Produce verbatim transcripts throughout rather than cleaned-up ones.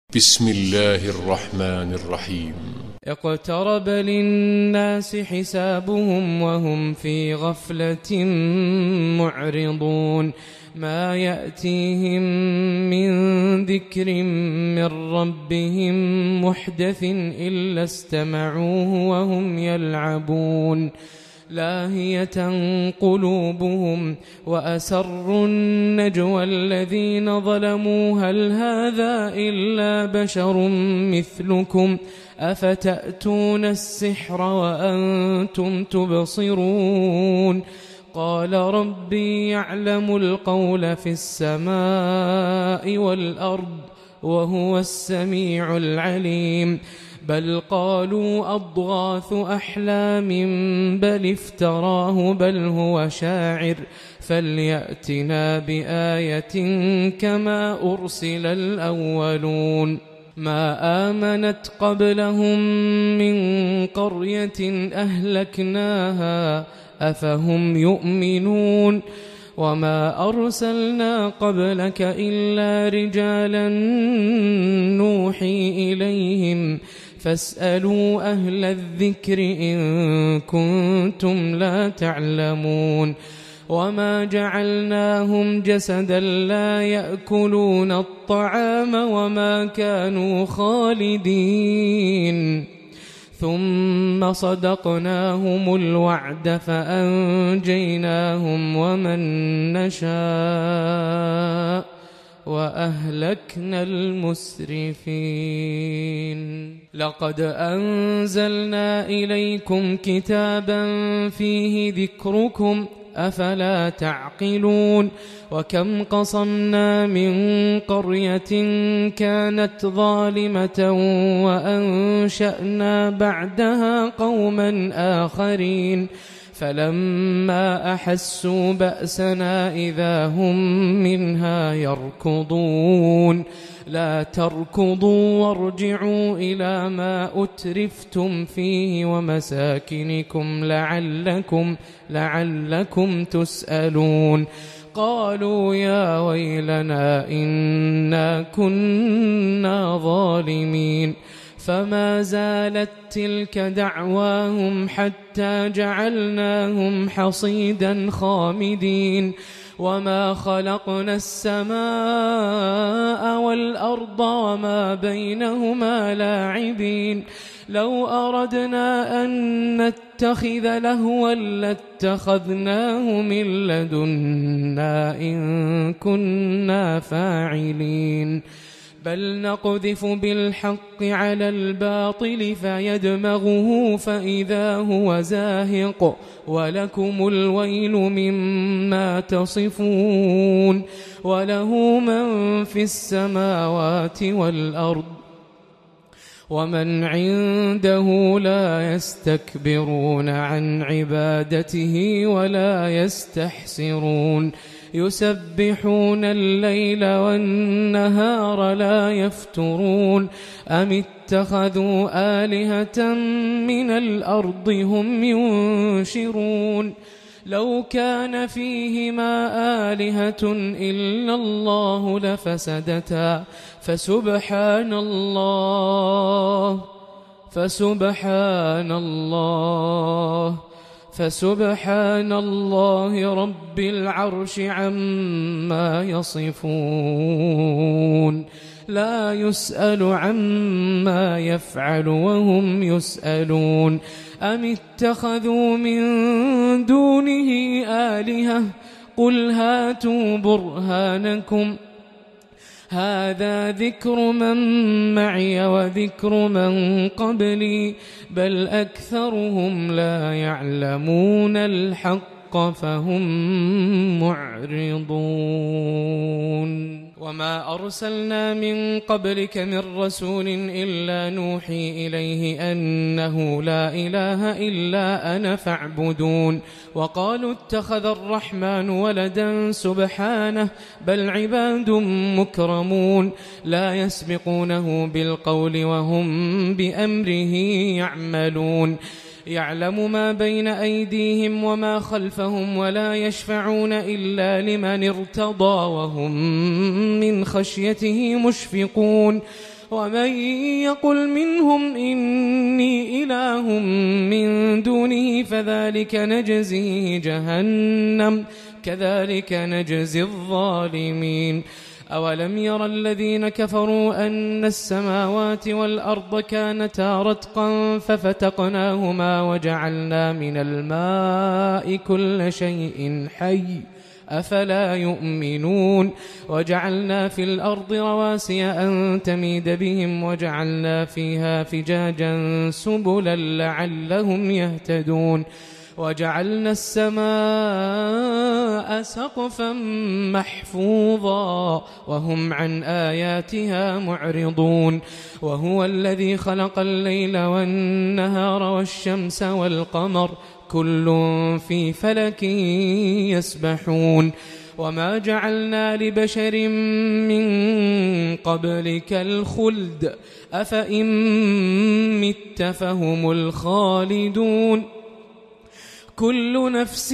بسم الله الرحمن الرحيم. اقترب للناس حسابهم وهم في غفلة معرضون ما يأتيهم من ذكر من ربهم محدث إلا استمعوه وهم يلعبون لاهية قلوبهم وأسروا النجوى الذين ظلموا هل هذا إلا بشر مثلكم أفتأتون السحر وأنتم تبصرون قال ربي يعلم القول في السماء والأرض وهو السميع العليم بل قالوا أضغاث أحلام بل افتراه بل هو شاعر فليأتنا بآية كما أرسل الأولون ما آمنت قبلهم من قرية أهلكناها أفهم يؤمنون وما أرسلنا قبلك إلا رجالا نوحي إليهم فاسألوا أهل الذكر إن كنتم لا تعلمون وما جعلناهم جسدا لا يأكلون الطعام وما كانوا خالدين ثم صدقناهم الوعد فأنجيناهم ومن نشاء وأهلكنا المسرفين لقد أنزلنا إليكم كتابا فيه ذكركم أفلا تعقلون وكم قصمنا من قرية كانت ظالمة وأنشأنا بعدها قوما آخرين فلما أحسوا بأسنا إذا هم منها يركضون لا تركضوا وارجعوا إلى ما أترفتم فيه ومساكنكم لعلكم, لعلكم تسألون قالوا يا ويلنا إنا كنا ظالمين فما زالت تلك دعواهم حتى جعلناهم حصيدا خامدين وما خلقنا السماء والأرض وما بينهما لاعبين لو أردنا أن نتخذ لهوا لاتخذناه من لدنا إن كنا فاعلين بل نقذف بالحق على الباطل فيدمغه فإذا هو زاهق ولكم الويل مما تصفون وله من في السماوات والأرض ومن عنده لا يستكبرون عن عبادته ولا يستحسرون يسبحون الليل والنهار لا يفترون أم اتخذوا آلهة من الأرض هم ينشرون لو كان فيهما آلهة إلا الله لفسدتا فسبحان الله فسبحان الله فسبحان الله رب العرش عما يصفون لا يسأل عما يفعل وهم يسألون أم اتخذوا من دونه آلهة قل هاتوا برهانكم هذا ذكر من معي وذكر من قبلي بل أكثرهم لا يعلمون الحق فهم معرضون وما أرسلنا من قبلك من رسول إلا نوحي إليه أنه لا إله إلا أنا فاعبدون وقالوا اتخذ الرحمن ولدا سبحانه بل عباد مكرمون لا يسبقونه بالقول وهم بأمره يعملون يعلم ما بين أيديهم وما خلفهم ولا يشفعون إلا لمن ارتضى وهم من خشيته مشفقون ومن يقل منهم إني إله من دونه فذلك نجزيه جهنم كذلك نجزي الظالمين أولم ير الذين كفروا أن السماوات والأرض كانتا رتقا ففتقناهما وجعلنا من الماء كل شيء حي أفلا يؤمنون وجعلنا في الأرض رواسي أن تميد بهم وجعلنا فيها فجاجا سبلا لعلهم يهتدون وجعلنا السماء سقفا محفوظا وهم عن آياتها معرضون وهو الذي خلق الليل والنهار والشمس والقمر كل في فلك يسبحون وما جعلنا لبشر من قبلك الخلد أفإن مت فهم الخالدون كل نفس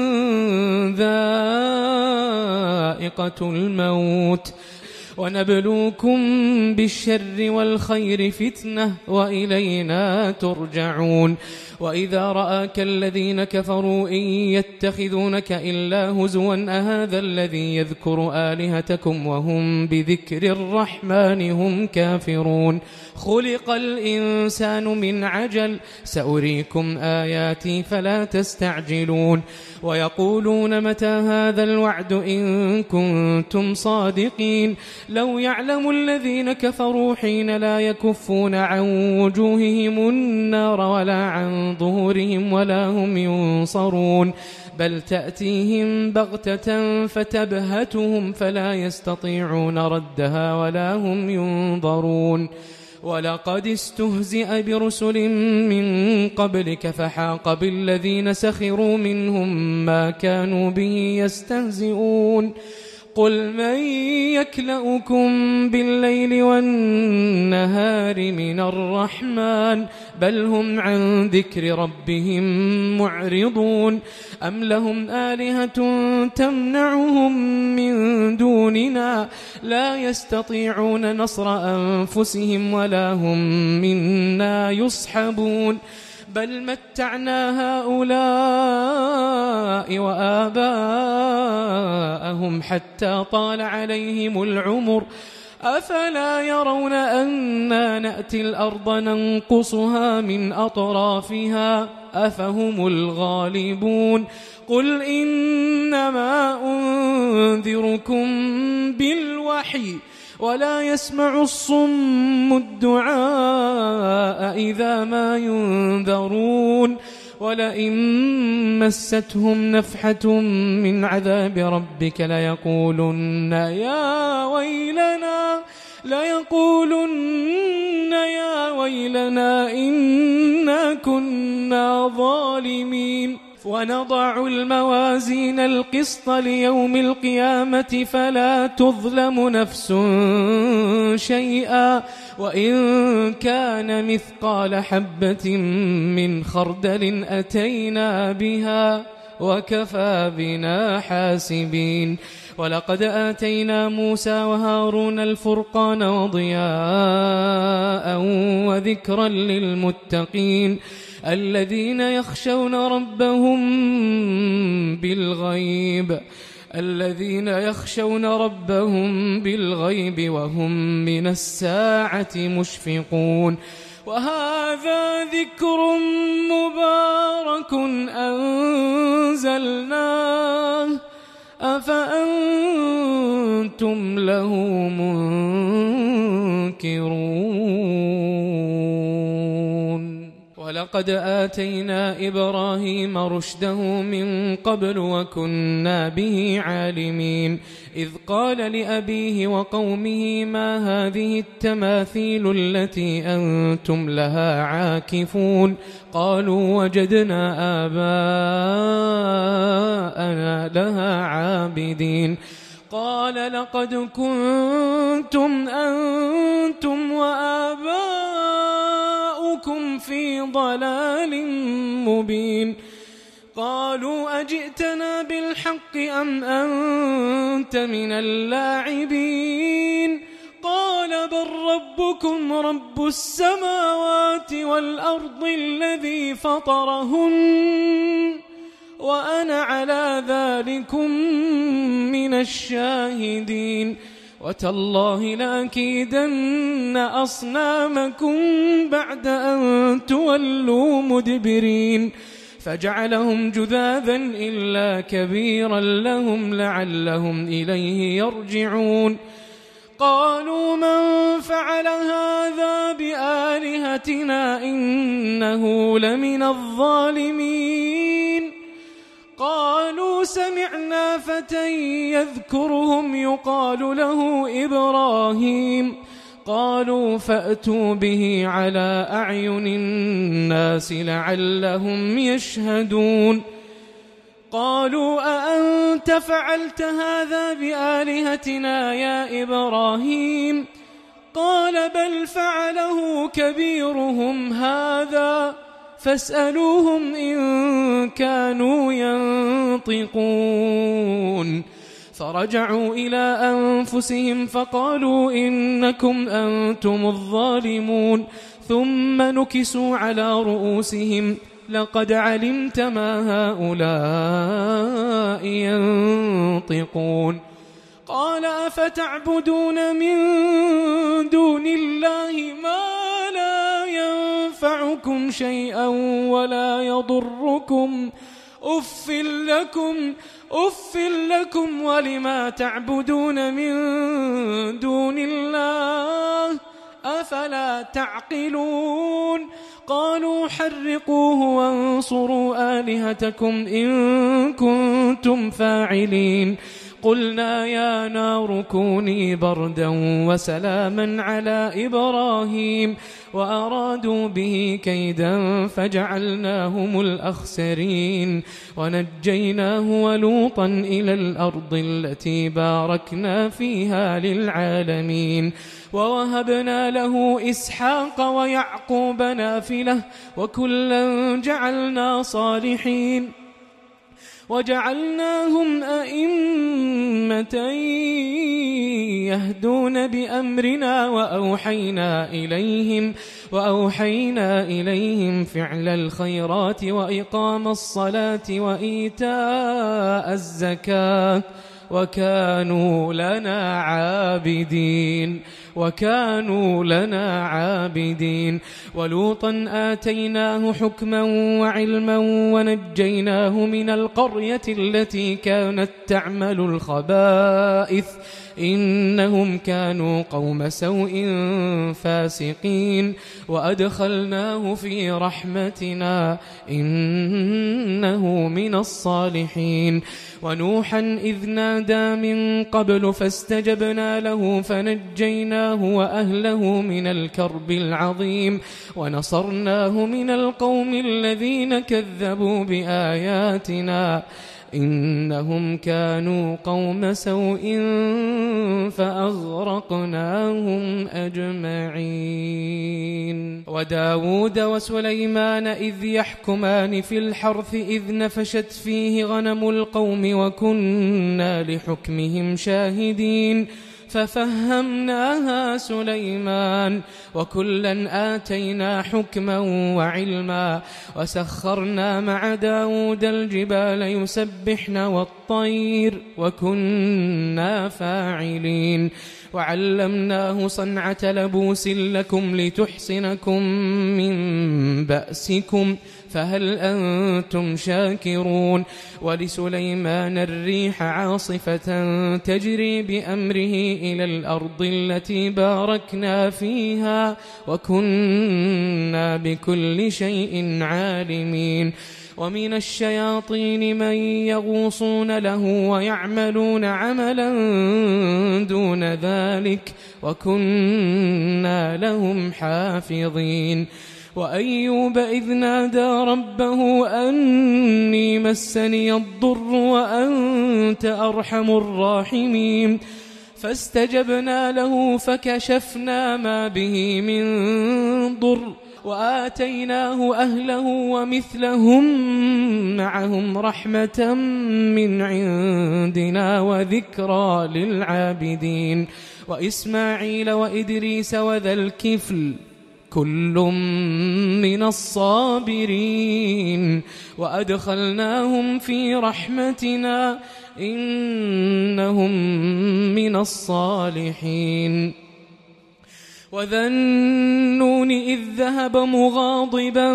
ذائقة الموت ونبلوكم بالشر والخير فتنة وإلينا ترجعون وإذا رآك الذين كفروا إن يتخذونك إلا هزوا أهذا الذي يذكر آلهتكم وهم بذكر الرحمن هم كافرون خلق الإنسان من عجل سأريكم آياتي فلا تستعجلون ويقولون متى هذا الوعد إن كنتم صادقين لو يعلم الذين كفروا حين لا يكفون عن وجوههم النار ولا عن ظهورهم ولا هم ينصرون بل تأتيهم بغتة فتبهتهم فلا يستطيعون ردها ولا هم ينظرون ولقد استهزئ برسل من قبلك فحاق بالذين سخروا منهم ما كانوا به يستهزئون قل من يكلؤكم بالليل والنهار من الرحمن بل هم عن ذكر ربهم معرضون أم لهم آلهة تمنعهم من دوننا لا يستطيعون نصر أنفسهم ولا هم منا يصحبون بل متعنا هؤلاء وآباءهم حتى طال عليهم العمر أفلا يرون أنا نأتي الأرض ننقصها من أطرافها أفهم الغالبون قل إنما أنذركم بالوحي ولا يسمع الصم الدعاء إذا ما ينذرون ولئن مستهم نفحة من عذاب ربك ليقولن يا ويلنا ليقولن يا ويلنا إنا كنا ظالمين ونضع الموازين القسط ليوم القيامة فلا تظلم نفس شيئا وإن كان مثقال حبة من خردل أتينا بها وكفى بنا حاسبين ولقد آتينا موسى وهارون الفرقان وضياء وذكرا للمتقين الذين يخشون ربهم بالغيب الذين يخشون ربهم بالغيب وهم من الساعة مشفقون وهذا ذكر مبارك أنزلناه أفأنتم له منكرون ولقد آتينا إبراهيم رشده من قبل وكنا به عالمين إذ قال لأبيه وقومه ما هذه التماثيل التي أنتم لها عاكفون قالوا وجدنا آباءنا لها عابدين قال لقد كنتم أنتم وآباؤكم في ضلال مبين قالوا أجئتنا بالحق أم أنت من اللاعبين قال بل رب ربكم رب السماوات والأرض الذي فطرهن وأنا على ذلكم من الشاهدين وتالله لأكيدن أصنامكم بعد أن تولوا مدبرين فجعلهم جذاذا إلا كبيرا لهم لعلهم إليه يرجعون قالوا من فعل هذا بآلهتنا إنه لمن الظالمين قالوا سمعنا فتى يذكرهم يقال له إبراهيم قالوا فأتوا به على أعين الناس لعلهم يشهدون قالوا أأنت فعلت هذا بآلهتنا يا إبراهيم قال بل فعله كبيرهم هذا فاسألوهم إن كانوا ينطقون فرجعوا إلى أنفسهم فقالوا إنكم أنتم الظالمون ثم نكسوا على رؤوسهم لقد علمت ما هؤلاء ينطقون قال أفتعبدون من دون الله ما لا ينفعكم شيئا ولا يضركم أف لكم أف لكم ولما تعبدون من دون الله أفلا تعقلون قالوا حرقوه وانصروا آلهتكم إن كنتم فاعلين قلنا يا نار كوني بردا وسلاما على إبراهيم وأرادوا به كيدا فجعلناهم الأخسرين ونجيناه ولوطا إلى الأرض التي باركنا فيها للعالمين ووهبنا له إسحاق ويعقوب نافلة وكلا جعلنا صالحين وجعلناهم أئمة يهدون بأمرنا وأوحينا إليهم وأوحينا إليهم فعل الخيرات وإقام الصلاة وإيتاء الزكاة وكانوا لنا عابدين وكانوا لنا عابدين ولوطا آتيناه حكما وعلما ونجيناه من القرية التي كانت تعمل الخبائث إنهم كانوا قوم سوء فاسقين وأدخلناه في رحمتنا إنه من الصالحين ونوحا إذ نادى من قبل فاستجبنا له فنجيناه وأهله من الكرب العظيم ونصرناه من القوم الذين كذبوا بآياتنا إنهم كانوا قوم سوء فأغرقناهم أجمعين وداود وسليمان إذ يحكمان في الحرث إذ نفشت فيه غنم القوم وكنا لحكمهم شاهدين ففهمناها سليمان وكلا آتينا حكما وعلما وسخرنا مع داود الجبال يسبحن والطير وكنا فاعلين وعلمناه صنعة لبوس لكم لتحصنكم من بأسكم فهل أنتم شاكرون ولسليمان الريح عاصفة تجري بأمره إلى الأرض التي باركنا فيها وكنا بكل شيء عالمين ومن الشياطين من يغوصون له ويعملون عملا دون ذلك وكنا لهم حافظين وأيوب إذ نادى ربه أني مسني الضر وأنت أرحم الراحمين فاستجبنا له فكشفنا ما به من ضر وآتيناه أهله ومثلهم معهم رحمة من عندنا وذكرى للعابدين وإسماعيل وإدريس وذا الكفل كل من الصابرين وأدخلناهم في رحمتنا إنهم من الصالحين وذا النون إذ ذهب مغاضبا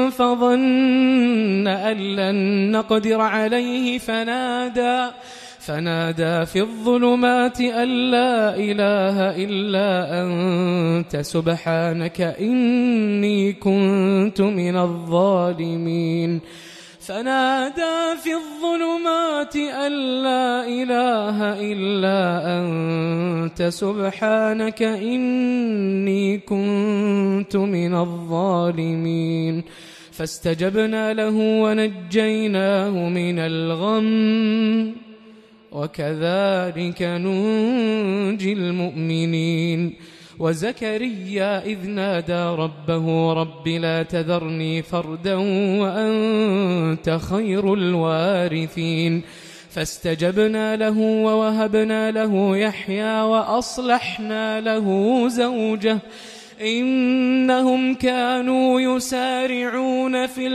فظن أن لن نقدر عليه فنادى فنادى في الظلمات أن لا إله إلا أنت سبحانك إني كنت من الظالمين فنادى في الظلمات أن لا إله إلا أنت سبحانك إني كنت من الظالمين فاستجبنا له ونجيناه من الغم وكذلك ننجي المؤمنين وزكريا إذ نادى ربه رب لا تذرني فردا وأنت خير الوارثين فاستجبنا له ووهبنا له يحيى وأصلحنا له زوجه إنهم كانوا يسارعون في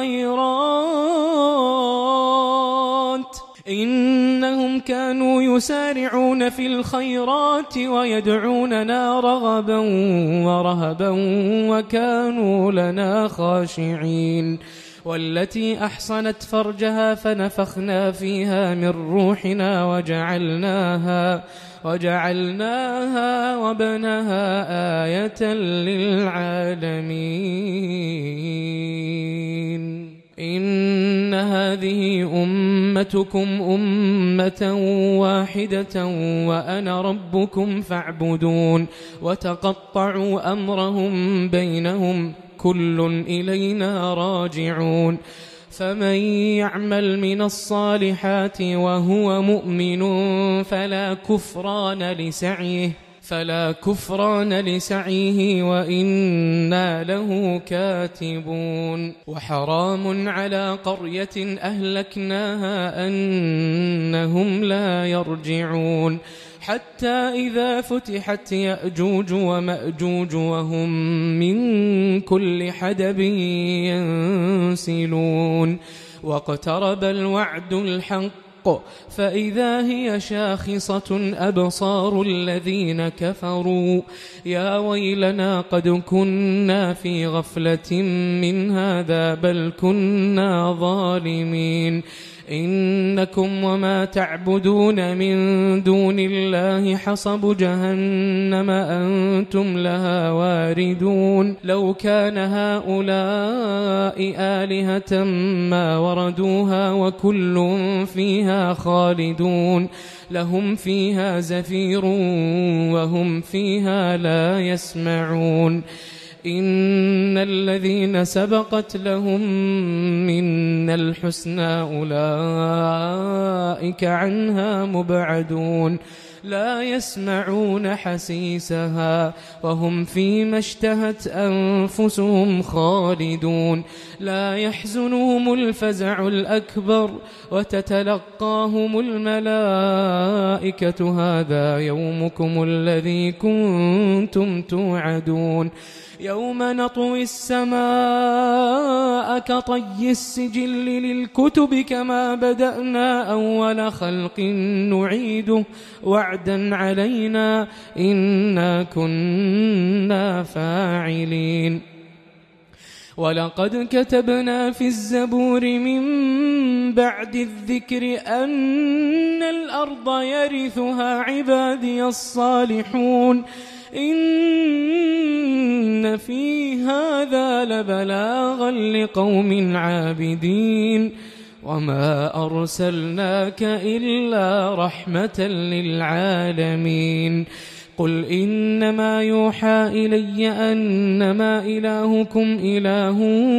الخيرات إنهم كانوا يسارعون في الخيرات ويدعوننا رغبا ورهبا وكانوا لنا خاشعين والتي أحصنت فرجها فنفخنا فيها من روحنا وجعلناها وجعلناها وابنها آية للعالمين إن هذه أمتكم أمة واحدة وأنا ربكم فاعبدون وتقطعوا أمرهم بينهم كل إلينا راجعون فمن يعمل من الصالحات وهو مؤمن فلا كفران لسعيه فلا كفران لسعيه وإنا له كاتبون وحرام على قرية أهلكناها أنهم لا يرجعون حتى إذا فتحت يأجوج ومأجوج وهم من كل حدب ينسلون واقترب الوعد الحق فإذا هي شاخصة أبصار الذين كفروا يا ويلنا قد كنا في غفلة من هذا بل كنا ظالمين إنكم وما تعبدون من دون الله حصب جهنم أنتم لها واردون لو كان هؤلاء آلهة ما وردوها وكل فيها خالدون لهم فيها زفير وهم فيها لا يسمعون إن الذين سبقت لهم منا الحسنى أولئك عنها مبعدون لا يسمعون حسيسها وهم فيما اشتهت أنفسهم خالدون لا يحزنهم الفزع الأكبر وتتلقاهم الملائكة هذا يومكم الذي كنتم توعدون يوم نطوي السماء كطي السجل للكتب كما بدأنا أول خلق نعيده وعدا علينا إنا كنا فاعلين ولقد كتبنا في الزبور من بعد الذكر أن الأرض يرثها عبادي الصالحون إن في هذا لبلاغا لقوم عابدين وما أرسلناك إلا رحمة للعالمين قل إنما يوحى إلي أنما إلهكم إله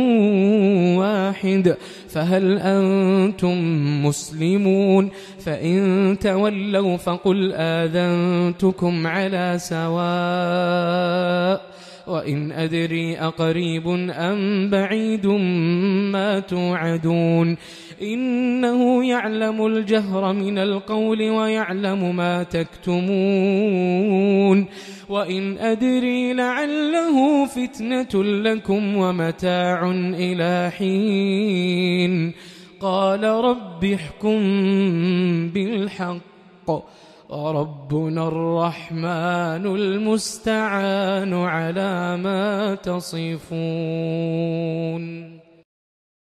واحد فهل أنتم مسلمون فإن تولوا فقل آذنتكم على سواء وإن أدري أقريب أم بعيد ما توعدون إنه يعلم الجهر من القول ويعلم ما تكتمون وإن أدري لعله فتنة لكم ومتاع إلى حين قال رب احكم بالحق وربنا الرحمن المستعان على ما تصفون.